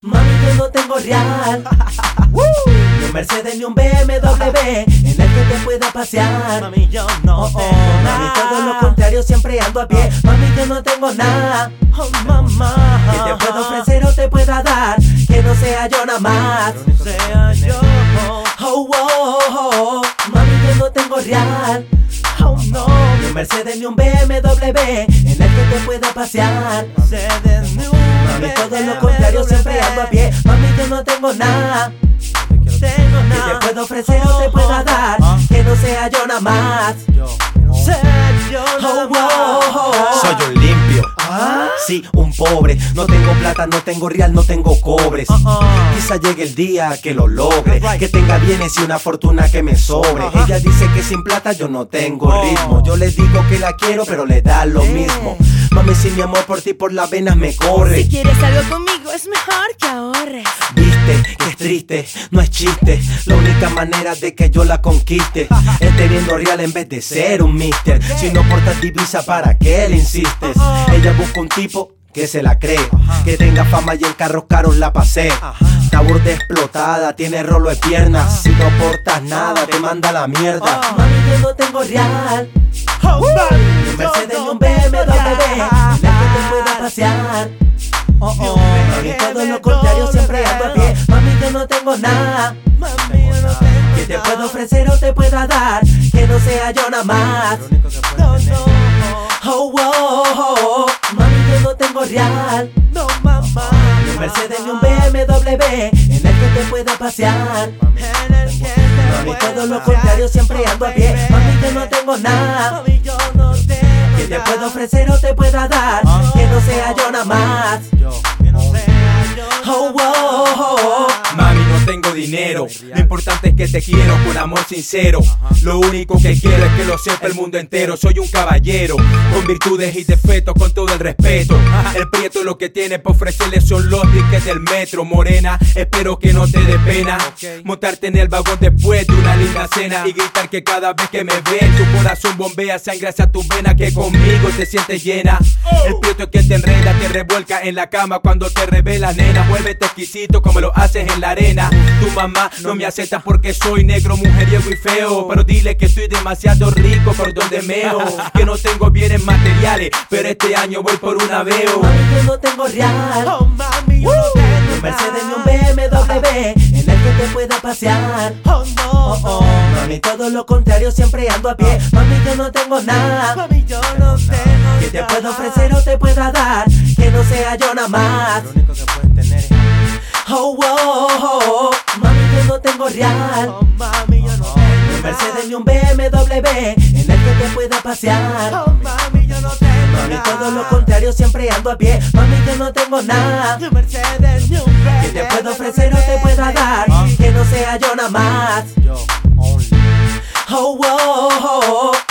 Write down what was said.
Mami, yo no tengo real ni un Mercedes ni un BMW en el que te pueda pasear. Mami, yo no tengo nada. Mami, todo lo contrario, siempre ando a pie. Mami, yo no tengo nada. Oh, mamá, Que te pueda ofrecer o te pueda dar, que no sea yo nada más. sea yo. Oh, oh, oh. Mami, yo no tengo real Oh, no. ni un Mercedes ni un BMW en el que te pueda pasear. Mami, todo lo contrario, siempre ando a pie. Mami, yo no tengo nada. Tengo Que te nada. pueda ofrecer o te pueda dar, que no sea yo nada más. Sea yo nada Oh, oh, oh, oh. Soy un limpio, sí, un pobre. No tengo plata, no tengo real, no tengo cobres. Quizá llegue el día que lo logre, que tenga bienes y una fortuna que me sobre. Ella dice que sin plata yo no tengo ritmo. Yo le digo que la quiero, pero le da lo mismo. Mami, si mi amor por ti por las venas me corre. Si quieres algo conmigo es mejor que ahorres. Viste que es triste, no es chiste. La única manera de que yo la conquiste es teniendo real en vez de ser un mister. Si no portas divisa, ¿para qué le insistes? Ella busca un tipo que se la cree, que tenga fama y en carros caros la pasé. Está burda explotada, tiene rolo de piernas. Si no portas nada, te manda a la mierda. Mami, yo no tengo real Oh, mami, ni un Mercedes ni un BMW en el que te pueda pasear. Mami, todo lo contrario, siempre ando a pie. Mami, yo no tengo nada. Mami, yo no tengo Que te pueda ofrecer o te pueda dar, que no sea yo nada más. No, no, Oh, oh, oh, oh. Mami, yo no tengo real no, mamá. ni un Mercedes ni un BMW en el que te pueda pasear. En el que te Mami, todo lo pueda contrario, siempre ando a pie. baby. Mami, yo no tengo nada. Mami, yo no tengo Que te nada. pueda ofrecer o te pueda dar, que no sea yo nada más. Que no sea yo Oh, oh, oh, oh. Mami, no tengo dinero, lo importante es que te quiero con amor sincero. Lo único que quiero es que lo sepa el mundo entero. Soy un caballero, con virtudes y defectos, con todo el respeto. El prieto lo que tiene para ofrecerle son los tickets del metro. Morena, espero que no te dé pena montarte en el vagón después de una linda cena y gritar que cada vez que me ves tu corazón bombea sangre hacia tu vena, que conmigo te sientes llena. El prieto es que te enreda, te revuelca en la cama cuando te revela, nena. Vuélvete exquisito como lo haces en la arena. Tu mamá no me acepta porque soy negro, mujeriego y feo, pero dile que estoy demasiado rico por donde meo. Que no tengo bienes materiales, pero este año voy por un aveo. Mami, yo no tengo real Oh, mami, yo no ni tengo un Mercedes ni un nada. BMW en el que te pueda pasear. Oh, no, Mami, todo lo contrario, siempre ando a pie. Mami, yo no tengo nada. mami, yo no tengo Que te nada. pueda ofrecer o te pueda dar, que no sea yo nada más. Oh, oh, oh, oh. Mami, yo no tengo real Oh, mami, yo no ni un tengo Mercedes ni un BMW en el que te pueda pasear. nada. Oh, mami, yo no tengo Mami, nada. todo lo contrario, siempre ando a pie. Mami, yo no tengo nada. Ni un Mercedes, ni un Que te pueda ofrecer o te pueda dar, que no sea yo nada más. Oh, oh, oh, oh.